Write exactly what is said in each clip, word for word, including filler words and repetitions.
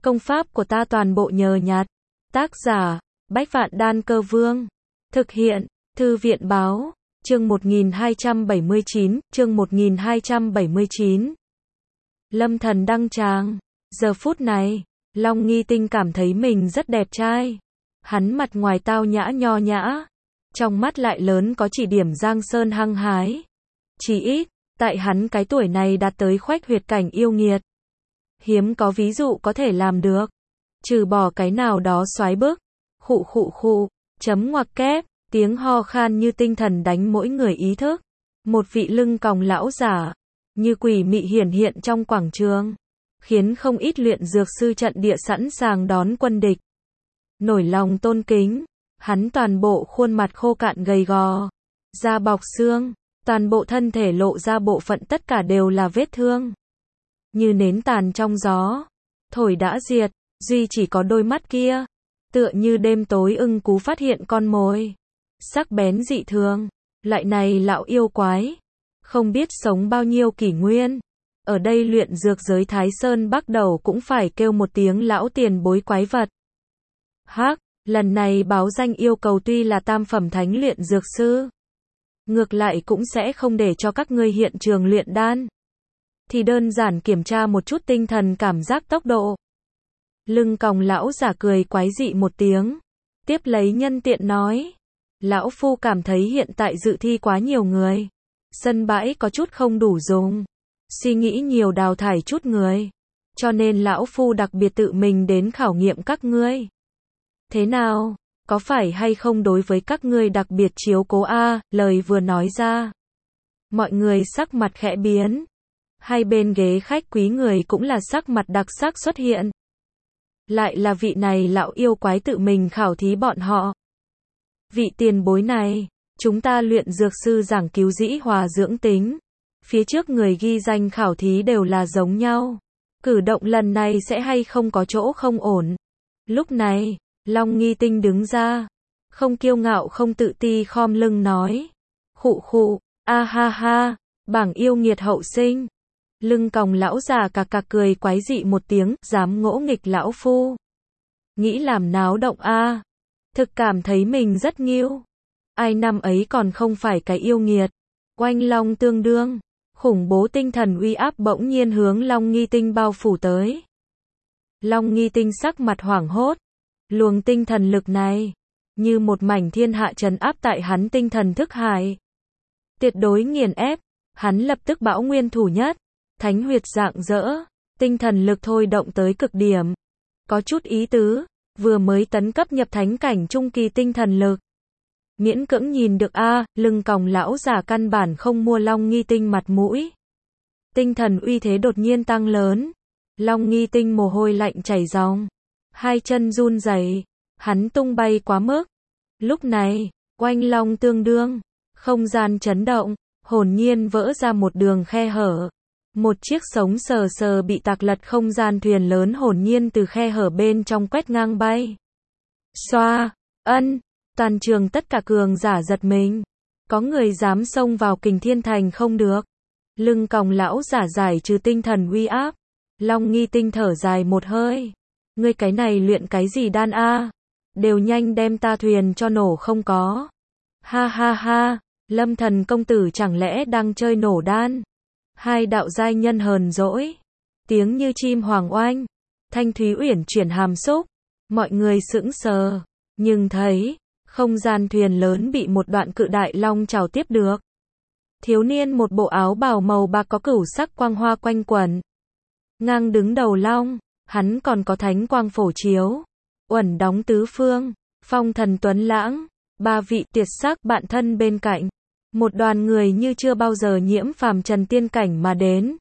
Công pháp của ta toàn bộ nhờ nhặt. Tác giả, Bách Vạn Đan Cơ Vương. Thực hiện, Thư viện Báo. Chương một nghìn hai trăm bảy mươi chín, chương một nghìn hai trăm bảy mươi chín. Lâm Thần đăng tràng. Giờ phút này, Long Nghi Tinh cảm thấy mình rất đẹp trai. Hắn mặt ngoài tao nhã nho nhã, trong mắt lại lớn có chỉ điểm giang sơn hăng hái. Chỉ ít, tại hắn cái tuổi này đạt tới khoách huyệt cảnh yêu nghiệt. Hiếm có ví dụ có thể làm được. Trừ bỏ cái nào đó xoái bức. Khụ khụ khụ, chấm ngoặc kép, tiếng ho khan như tinh thần đánh mỗi người ý thức. Một vị lưng còng lão giả, như quỷ mị hiển hiện trong quảng trường, khiến không ít luyện dược sư trận địa sẵn sàng đón quân địch. Nổi lòng tôn kính, hắn toàn bộ khuôn mặt khô cạn gầy gò, da bọc xương, toàn bộ thân thể lộ ra bộ phận tất cả đều là vết thương. Như nến tàn trong gió, thổi đã diệt, duy chỉ có đôi mắt kia, tựa như đêm tối ưng cú phát hiện con mồi. Sắc bén dị thường, loại này lão yêu quái, không biết sống bao nhiêu kỷ nguyên. Ở đây luyện dược giới Thái Sơn bắt đầu cũng phải kêu một tiếng lão tiền bối quái vật. Hắc, lần này báo danh yêu cầu tuy là tam phẩm thánh luyện dược sư, ngược lại cũng sẽ không để cho các ngươi hiện trường luyện đan, thì đơn giản kiểm tra một chút tinh thần cảm giác tốc độ. Lưng còng lão giả cười quái dị một tiếng, tiếp lấy nhân tiện nói, lão phu cảm thấy hiện tại dự thi quá nhiều người, sân bãi có chút không đủ dùng, suy nghĩ nhiều đào thải chút người, cho nên lão phu đặc biệt tự mình đến khảo nghiệm các ngươi. Thế nào, có phải hay không đối với các ngươi đặc biệt chiếu cố a? Lời vừa nói ra, mọi người sắc mặt khẽ biến. Hai bên ghế khách quý người cũng là sắc mặt đặc sắc xuất hiện. Lại là vị này lão yêu quái tự mình khảo thí bọn họ. Vị tiền bối này, chúng ta luyện dược sư giảng cứu dĩ hòa dưỡng tính. Phía trước người ghi danh khảo thí đều là giống nhau. Cử động lần này sẽ hay không có chỗ không ổn. Lúc này, Long Nghi Tinh đứng ra, không kiêu ngạo không tự ti khom lưng nói. Khụ khụ, a ha ha, bảng yêu nghiệt hậu sinh. Lưng còng lão già cà cà cười quái dị một tiếng, dám ngỗ nghịch lão phu. Nghĩ làm náo động a? Thực cảm thấy mình rất nghiêu. Ai năm ấy còn không phải cái yêu nghiệt. Oanh long tương đương, khủng bố tinh thần uy áp bỗng nhiên hướng Long Nghi Tinh bao phủ tới. Long Nghi Tinh sắc mặt hoảng hốt. Luồng tinh thần lực này, như một mảnh thiên hạ trấn áp tại hắn tinh thần thức hải. Tuyệt đối nghiền ép, hắn lập tức bão nguyên thủ nhất. Thánh huyệt rạng rỡ, tinh thần lực thôi động tới cực điểm. Có chút ý tứ, vừa mới tấn cấp nhập thánh cảnh trung kỳ tinh thần lực. Miễn cưỡng nhìn được a, à, lưng còng lão giả căn bản không mua Long Nghi Tinh mặt mũi. Tinh thần uy thế đột nhiên tăng lớn. Long Nghi Tinh mồ hôi lạnh chảy ròng, hai chân run rẩy, hắn tung bay quá mức. Lúc này, oanh long tương đương, không gian chấn động, hồn nhiên vỡ ra một đường khe hở. Một chiếc sống sờ sờ bị tạc lật không gian thuyền lớn hồn nhiên từ khe hở bên trong quét ngang bay. Xoa, ân, toàn trường tất cả cường giả giật mình. Có người dám xông vào Kình Thiên Thành không được. Lưng còng lão giả giải trừ tinh thần uy áp. Long Nghi Tinh thở dài một hơi. Ngươi cái này luyện cái gì đan a? Đều nhanh đem ta thuyền cho nổ không có. Ha ha ha, Lâm Thần công tử chẳng lẽ đang chơi nổ đan? Hai đạo giai nhân hờn dỗi, tiếng như chim hoàng oanh, thanh thúy uyển chuyển hàm xúc, mọi người sững sờ, nhưng thấy, không gian thuyền lớn bị một đoạn cự đại long chảo tiếp được. Thiếu niên một bộ áo bào màu bạc có cửu sắc quang hoa quanh quẩn, ngang đứng đầu long, hắn còn có thánh quang phổ chiếu, uẩn đóng tứ phương, phong thần tuấn lãng, ba vị tuyệt sắc bạn thân bên cạnh. Một đoàn người như chưa bao giờ nhiễm phàm trần tiên cảnh mà đến.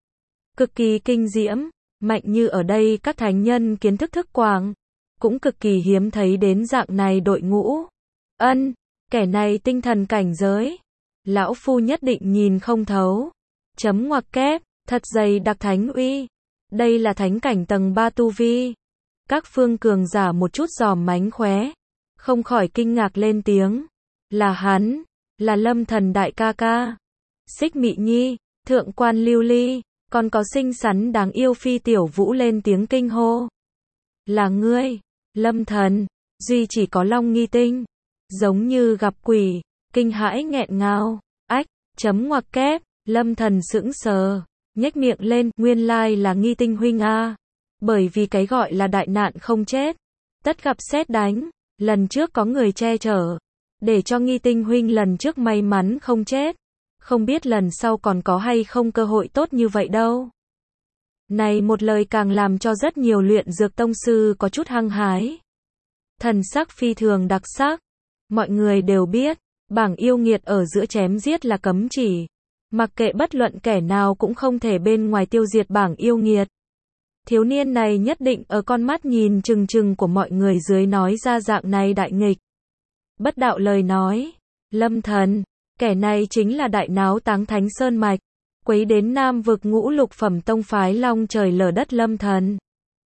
Cực kỳ kinh diễm, mạnh như ở đây các thánh nhân kiến thức thức quảng. Cũng cực kỳ hiếm thấy đến dạng này đội ngũ. Ân, kẻ này tinh thần cảnh giới. Lão phu nhất định nhìn không thấu. Chấm ngoặc kép, thật dày đặc thánh uy. Đây là thánh cảnh tầng ba tu vi. Các phương cường giả một chút giòm mánh khóe. Không khỏi kinh ngạc lên tiếng. Là hắn. Là Lâm Thần đại ca ca. Xích Mị Nhi, Thượng quan Lưu Ly, còn có xinh xắn đáng yêu Phi Tiểu Vũ lên tiếng kinh hô. Là ngươi, Lâm Thần, duy chỉ có Long Nghi Tinh, giống như gặp quỷ, kinh hãi nghẹn ngào, ách, chấm ngoặc kép, Lâm Thần sững sờ, nhếch miệng lên, nguyên lai là Nghi Tinh huynh a. Bởi vì cái gọi là đại nạn không chết, tất gặp sét đánh, lần trước có người che chở, để cho Nghi Tinh huynh lần trước may mắn không chết, không biết lần sau còn có hay không cơ hội tốt như vậy đâu. Này một lời càng làm cho rất nhiều luyện dược tông sư có chút hăng hái. Thần sắc phi thường đặc sắc, mọi người đều biết, bảng yêu nghiệt ở giữa chém giết là cấm chỉ, mặc kệ bất luận kẻ nào cũng không thể bên ngoài tiêu diệt bảng yêu nghiệt. Thiếu niên này nhất định ở con mắt nhìn chừng chừng của mọi người dưới nói ra dạng này đại nghịch. Bất đạo lời nói, Lâm Thần, kẻ này chính là đại náo Táng Thánh Sơn Mạch, quấy đến Nam vực ngũ lục phẩm tông phái long trời lở đất Lâm Thần.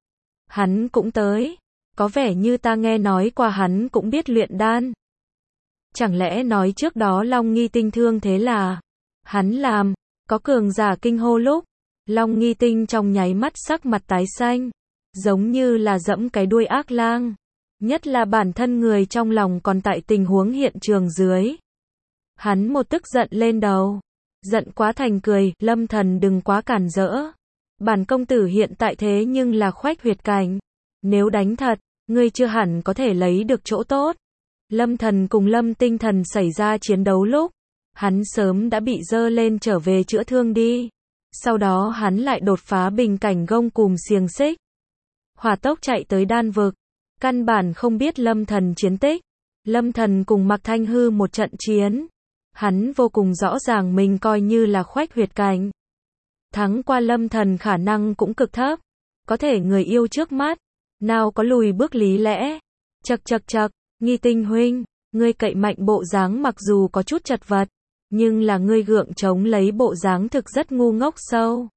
Hắn cũng tới, có vẻ như ta nghe nói qua hắn cũng biết luyện đan. Chẳng lẽ nói trước đó Long Nghi Tinh thương thế là hắn làm, có cường giả kinh hô lúc, Long Nghi Tinh trong nháy mắt sắc mặt tái xanh, giống như là dẫm cái đuôi ác lang, nhất là bản thân người trong lòng còn tại tình huống hiện trường dưới. Hắn một tức giận lên đầu, giận quá thành cười, Lâm Thần đừng quá cản rỡ. Bản công tử hiện tại thế nhưng là khoách huyệt cảnh, nếu đánh thật, ngươi chưa hẳn có thể lấy được chỗ tốt. Lâm Thần cùng Lâm Tinh Thần xảy ra chiến đấu lúc, hắn sớm đã bị dơ lên trở về chữa thương đi. Sau đó hắn lại đột phá bình cảnh gông cùm xiềng xích, hỏa tốc chạy tới đan vực, căn bản không biết Lâm Thần chiến tích. Lâm Thần cùng Mạc Thanh Hư một trận chiến, hắn vô cùng rõ ràng mình coi như là khoách huyệt cảnh, thắng qua Lâm Thần khả năng cũng cực thấp, có thể người yêu trước mắt, nào có lùi bước lý lẽ. Chậc chậc chậc, Nghi Tinh huynh, ngươi cậy mạnh bộ dáng mặc dù có chút chật vật, nhưng là ngươi gượng chống lấy bộ dáng thực rất ngu ngốc sâu.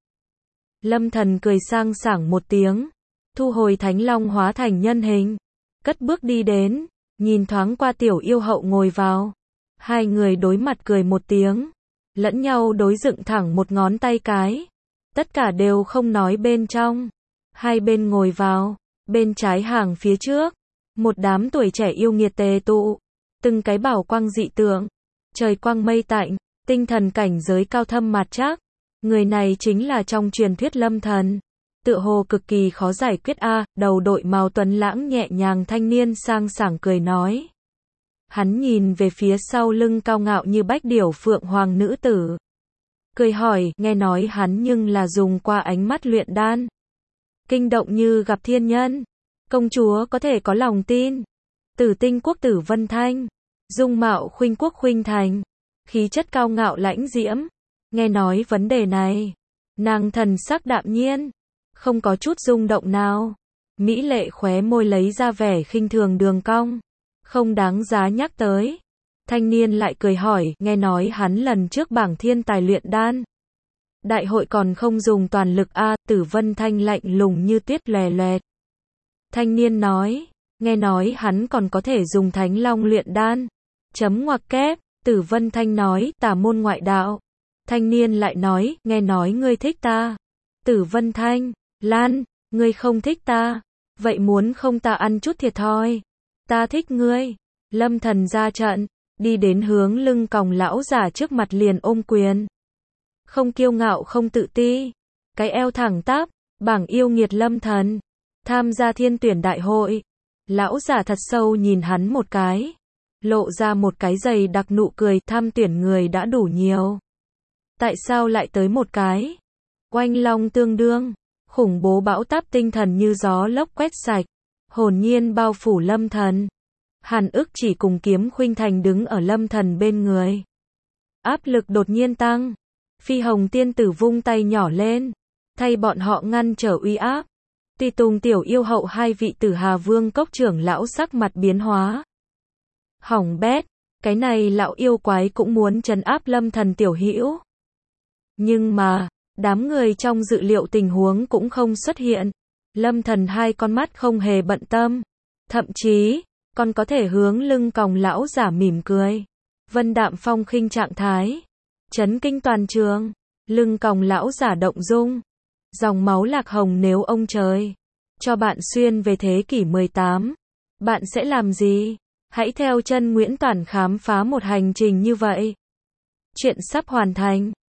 Lâm Thần cười sang sảng một tiếng, thu hồi Thánh Long hóa thành nhân hình, cất bước đi đến, nhìn thoáng qua tiểu yêu hậu ngồi vào. Hai người đối mặt cười một tiếng, lẫn nhau đối dựng thẳng một ngón tay cái. Tất cả đều không nói bên trong. Hai bên ngồi vào, bên trái hàng phía trước, một đám tuổi trẻ yêu nghiệt tề tụ, từng cái bảo quang dị tượng, trời quang mây tạnh, tinh thần cảnh giới cao thâm mạt trắc. Người này chính là trong truyền thuyết Lâm Thần, tựa hồ cực kỳ khó giải quyết a. À, đầu đội màu tuấn lãng nhẹ nhàng thanh niên sang sảng cười nói. Hắn nhìn về phía sau lưng cao ngạo như bách điểu phượng hoàng nữ tử, cười hỏi, nghe nói hắn nhưng là dùng qua ánh mắt luyện đan, kinh động như gặp thiên nhân, công chúa có thể có lòng tin. Tử Tinh quốc Tử Vân Thanh, dung mạo khuynh quốc khuynh thành, khí chất cao ngạo lãnh diễm. Nghe nói vấn đề này, nàng thần sắc đạm nhiên, không có chút rung động nào, mỹ lệ khóe môi lấy ra vẻ khinh thường đường cong, không đáng giá nhắc tới. Thanh niên lại cười hỏi, nghe nói hắn lần trước bảng thiên tài luyện đan đại hội còn không dùng toàn lực a. À, Tử Vân Thanh lạnh lùng như tuyết lòe loẹt. Thanh niên nói, nghe nói hắn còn có thể dùng Thánh Long luyện đan. Chấm ngoặc kép, Tử Vân Thanh nói, tà môn ngoại đạo. Thanh niên lại nói, nghe nói ngươi thích ta. Tử Vân Thanh, Lan, ngươi không thích ta, vậy muốn không ta ăn chút thiệt thòi. Ta thích ngươi. Lâm Thần ra trận, đi đến hướng lưng còng lão giả trước mặt liền ôm quyền. Không kiêu ngạo không tự ti, cái eo thẳng tắp, bảng yêu nghiệt Lâm Thần, tham gia thiên tuyển đại hội. Lão giả thật sâu nhìn hắn một cái, lộ ra một cái dày đặc nụ cười, tham tuyển người đã đủ nhiều. Tại sao lại tới một cái? Oanh long tương đương, khủng bố bão táp tinh thần như gió lốc quét sạch, hồn nhiên bao phủ Lâm Thần. Hàn Ức chỉ cùng Kiếm Khuynh Thành đứng ở Lâm Thần bên người. Áp lực đột nhiên tăng, Phi Hồng tiên tử vung tay nhỏ lên, thay bọn họ ngăn trở uy áp. Tùy Tùng tiểu yêu hậu hai vị Tử Hà Vương cốc trưởng lão sắc mặt biến hóa. Hỏng bét, cái này lão yêu quái cũng muốn trấn áp Lâm Thần tiểu hữu. Nhưng mà, đám người trong dự liệu tình huống cũng không xuất hiện. Lâm Thần hai con mắt không hề bận tâm, thậm chí còn có thể hướng lưng còng lão giả mỉm cười. Vân đạm phong khinh trạng thái, chấn kinh toàn trường. Lưng còng lão giả động dung, dòng máu lạc hồng nếu ông trời. cho bạn xuyên về thế kỷ mười tám. Bạn sẽ làm gì? Hãy theo chân Nguyễn Toản khám phá một hành trình như vậy. Chuyện sắp hoàn thành.